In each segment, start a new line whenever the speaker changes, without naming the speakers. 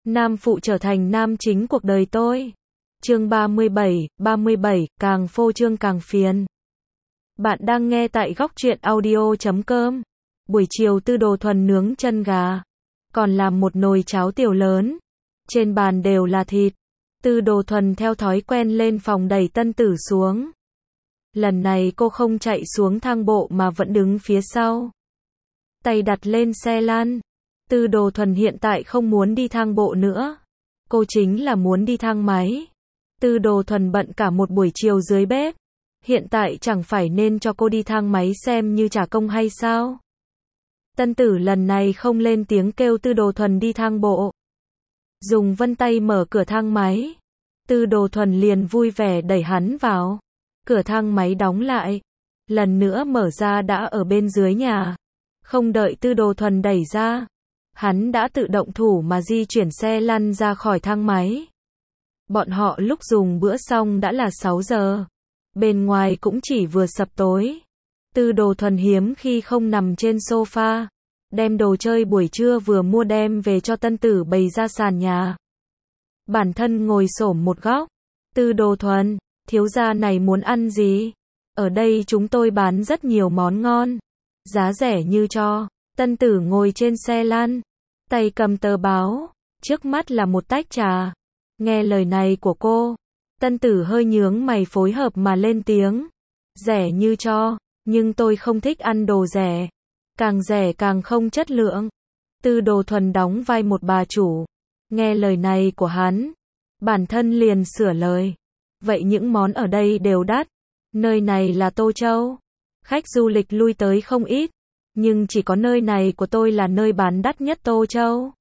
Nam phụ trở thành nam chính cuộc đời tôi. Chương 37, càng phô trương càng phiền. Bạn đang nghe tại góc truyện audio.com. Buổi chiều Tư Đồ Thuần nướng chân gà, còn làm một nồi cháo tiểu lớn. Trên bàn đều là thịt. Tư Đồ Thuần theo thói quen lên phòng đẩy Tân Tử xuống. Lần này cô không chạy xuống thang bộ mà vẫn đứng phía sau, tay đặt lên xe lăn. Tư Đồ Thuần hiện tại không muốn đi thang bộ nữa. Cô chính là muốn đi thang máy. Tư Đồ Thuần bận cả một buổi chiều dưới bếp. Hiện tại chẳng phải nên cho cô đi thang máy xem như trả công hay sao? Tân Tử lần này không lên tiếng kêu Tư Đồ Thuần đi thang bộ. Dùng vân tay mở cửa thang máy. Tư Đồ Thuần liền vui vẻ đẩy hắn vào. Cửa thang máy đóng lại. Lần nữa mở ra đã ở bên dưới nhà. Không đợi Tư Đồ Thuần đẩy ra, hắn đã tự động thủ mà di chuyển xe lăn ra khỏi thang máy. Bọn họ lúc dùng bữa xong đã là 6 giờ. Bên ngoài cũng chỉ vừa sập tối. Tư Đồ Thuần hiếm khi không nằm trên sofa, đem đồ chơi buổi trưa vừa mua đem về cho Tân Tử bày ra sàn nhà. Bản thân ngồi xổm một góc. Tư Đồ Thuần, thiếu gia này muốn ăn gì? Ở đây chúng tôi bán rất nhiều món ngon, giá rẻ như cho. Tân Tử ngồi trên xe lăn, tay cầm tờ báo, trước mắt là một tách trà. Nghe lời này của cô, Tân Tử hơi nhướng mày phối hợp mà lên tiếng. Rẻ như cho, nhưng tôi không thích ăn đồ rẻ. Càng rẻ càng không chất lượng. Tư Đồ Thuần đóng vai một bà chủ. Nghe lời này của hắn, bản thân liền sửa lời. Vậy những món ở đây đều đắt. Nơi này là Tô Châu. Khách du lịch lui tới không ít. Nhưng chỉ có nơi này của tôi là nơi bán đắt nhất Tô Châu.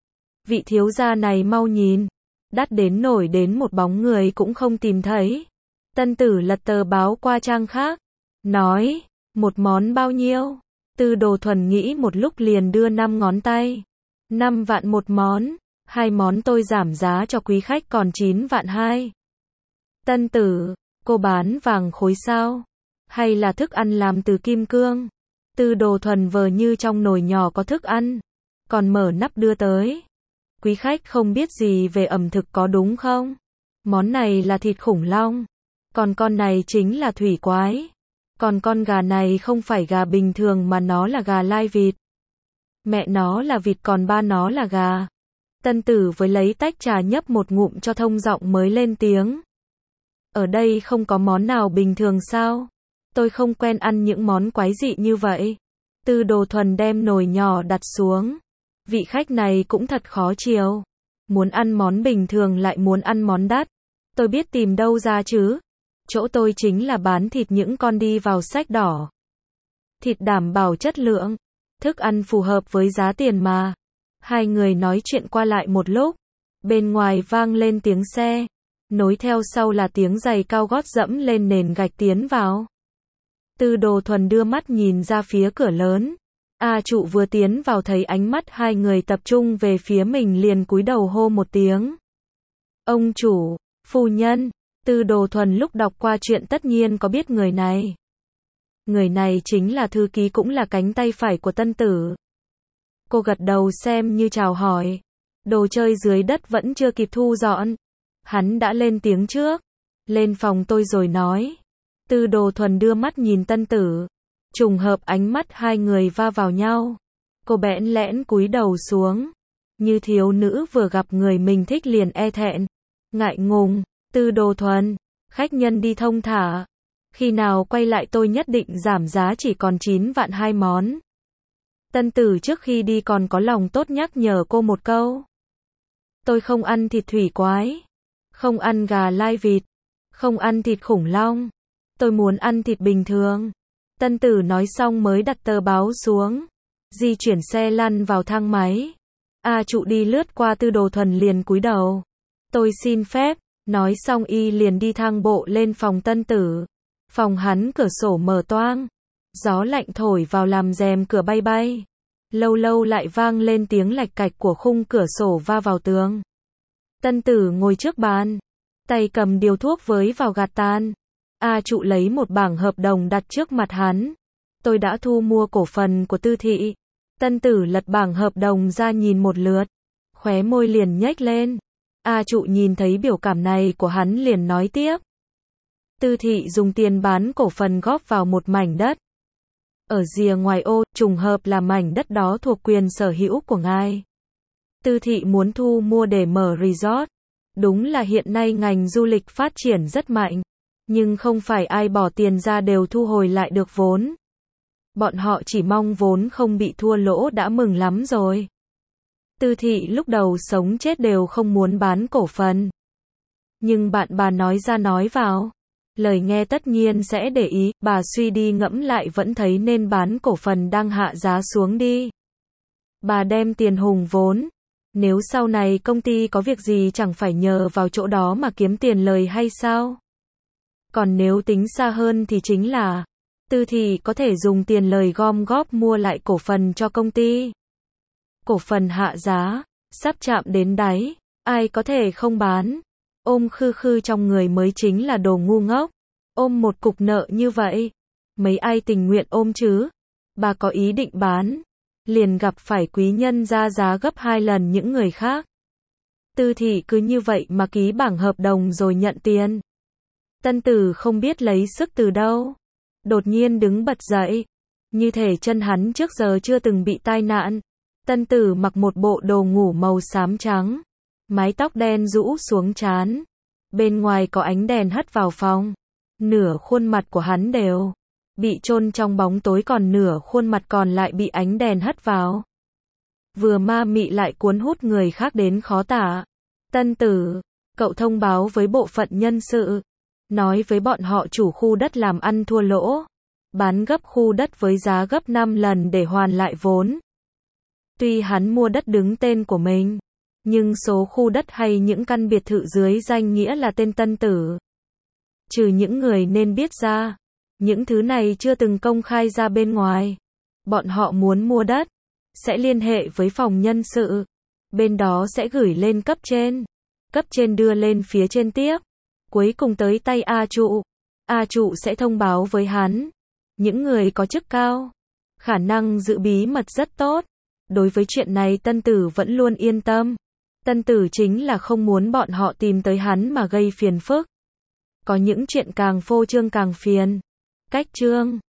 Vị thiếu gia này mau nhìn. Đắt đến nổi đến một bóng người cũng không tìm thấy. Tân Tử lật tờ báo qua trang khác. Nói, một món bao nhiêu? Tư Đồ Thuần nghĩ một lúc liền đưa 5 ngón tay. 5 vạn một món. 2 món tôi giảm giá cho quý khách còn 9 vạn 2. Tân Tử, cô bán vàng khối sao? Hay là thức ăn làm từ kim cương? Tư Đồ Thuần vờ như trong nồi nhỏ có thức ăn, còn mở nắp đưa tới. Quý khách không biết gì về ẩm thực có đúng không? Món này là thịt khủng long, còn con này chính là thủy quái. Còn con gà này không phải gà bình thường mà nó là gà lai vịt. Mẹ nó là vịt còn ba nó là gà. Tân Tử với lấy tách trà nhấp một ngụm cho thông giọng mới lên tiếng. Ở đây không có món nào bình thường sao? Tôi không quen ăn những món quái dị như vậy. Tư Đồ Thuần đem nồi nhỏ đặt xuống. Vị khách này cũng thật khó chiều. Muốn ăn món bình thường lại muốn ăn món đắt. Tôi biết tìm đâu ra chứ? Chỗ tôi chính là bán thịt những con đi vào sách đỏ. Thịt đảm bảo chất lượng. Thức ăn phù hợp với giá tiền mà. Hai người nói chuyện qua lại một lúc. Bên ngoài vang lên tiếng xe. Nối theo sau là tiếng giày cao gót dẫm lên nền gạch tiến vào. Tư Đồ Thuần đưa mắt nhìn ra phía cửa lớn. A Trụ vừa tiến vào thấy ánh mắt hai người tập trung về phía mình liền cúi đầu hô một tiếng. Ông chủ, phu nhân. Tư Đồ Thuần lúc đọc qua chuyện tất nhiên có biết người này. Người này chính là thư ký cũng là cánh tay phải của Tân Tử. Cô gật đầu xem như chào hỏi. Đồ chơi dưới đất vẫn chưa kịp thu dọn. Hắn đã lên tiếng trước. Lên phòng tôi rồi nói. Tư Đồ Thuần đưa mắt nhìn Tân Tử. Trùng hợp ánh mắt hai người va vào nhau. Cô bẽn lẽn cúi đầu xuống. Như thiếu nữ vừa gặp người mình thích liền e thẹn. Ngại ngùng. Tư Đồ Thuần, khách nhân đi thông thả. Khi nào quay lại tôi nhất định giảm giá chỉ còn 9 vạn 2 món. Tân Tử trước khi đi còn có lòng tốt nhắc nhở cô một câu. Tôi không ăn thịt thủy quái. Không ăn gà lai vịt. Không ăn thịt khủng long. Tôi muốn ăn thịt bình thường. Tân Tử nói xong mới đặt tờ báo xuống. Di chuyển xe lăn vào thang máy. A Trụ đi lướt qua Tư Đồ Thuần liền cúi đầu. Tôi xin phép. Nói xong y liền đi thang bộ lên phòng Tân Tử. Phòng hắn cửa sổ mở toang. Gió lạnh thổi vào làm rèm cửa bay bay. Lâu lâu lại vang lên tiếng lạch cạch của khung cửa sổ va vào tường. Tân Tử ngồi trước bàn. Tay cầm điếu thuốc với vào gạt tàn. A Trụ lấy một bảng hợp đồng đặt trước mặt hắn. Tôi đã thu mua cổ phần của Tư thị. Tân Tử lật bảng hợp đồng ra nhìn một lượt. Khóe môi liền nhếch lên. A Trụ nhìn thấy biểu cảm này của hắn liền nói tiếp. Tư thị dùng tiền bán cổ phần góp vào một mảnh đất. Ở rìa ngoài ô, trùng hợp là mảnh đất đó thuộc quyền sở hữu của ngài. Tư thị muốn thu mua để mở resort. Đúng là hiện nay ngành du lịch phát triển rất mạnh. Nhưng không phải ai bỏ tiền ra đều thu hồi lại được vốn. Bọn họ chỉ mong vốn không bị thua lỗ đã mừng lắm rồi. Tư thị lúc đầu sống chết đều không muốn bán cổ phần. Nhưng bạn bà nói ra nói vào. Lời nghe tất nhiên sẽ để ý, bà suy đi ngẫm lại vẫn thấy nên bán cổ phần đang hạ giá xuống đi. Bà đem tiền hùng vốn. Nếu sau này công ty có việc gì chẳng phải nhờ vào chỗ đó mà kiếm tiền lời hay sao? Còn nếu tính xa hơn thì chính là Tư thị có thể dùng tiền lời gom góp mua lại cổ phần cho công ty. Cổ phần hạ giá, sắp chạm đến đáy, ai có thể không bán? Ôm khư khư trong người mới chính là đồ ngu ngốc. Ôm một cục nợ như vậy, mấy ai tình nguyện ôm chứ? Bà có ý định bán, liền gặp phải quý nhân ra giá gấp 2 lần những người khác. Tư thị cứ như vậy mà ký bảng hợp đồng rồi nhận tiền. Tân Tử không biết lấy sức từ đâu, đột nhiên đứng bật dậy, như thể chân hắn trước giờ chưa từng bị tai nạn. Tân Tử mặc một bộ đồ ngủ màu xám trắng, mái tóc đen rũ xuống trán, bên ngoài có ánh đèn hắt vào phòng, nửa khuôn mặt của hắn đều bị chôn trong bóng tối, còn nửa khuôn mặt còn lại bị ánh đèn hắt vào. Vừa ma mị lại cuốn hút người khác đến khó tả. Tân Tử, cậu thông báo với bộ phận nhân sự, nói với bọn họ chủ khu đất làm ăn thua lỗ, bán gấp khu đất với giá gấp 5 lần để hoàn lại vốn. Tuy hắn mua đất đứng tên của mình, nhưng số khu đất hay những căn biệt thự dưới danh nghĩa là tên Tân Tử. Trừ những người nên biết ra, những thứ này chưa từng công khai ra bên ngoài. Bọn họ muốn mua đất, sẽ liên hệ với phòng nhân sự, bên đó sẽ gửi lên cấp trên đưa lên phía trên tiếp, cuối cùng tới tay A Trụ. A Trụ sẽ thông báo với hắn. Những người có chức cao, khả năng giữ bí mật rất tốt. Đối với chuyện này Tân Tử vẫn luôn yên tâm. Tân Tử chính là không muốn bọn họ tìm tới hắn mà gây phiền phức. Có những chuyện càng phô trương càng phiền. Cách chương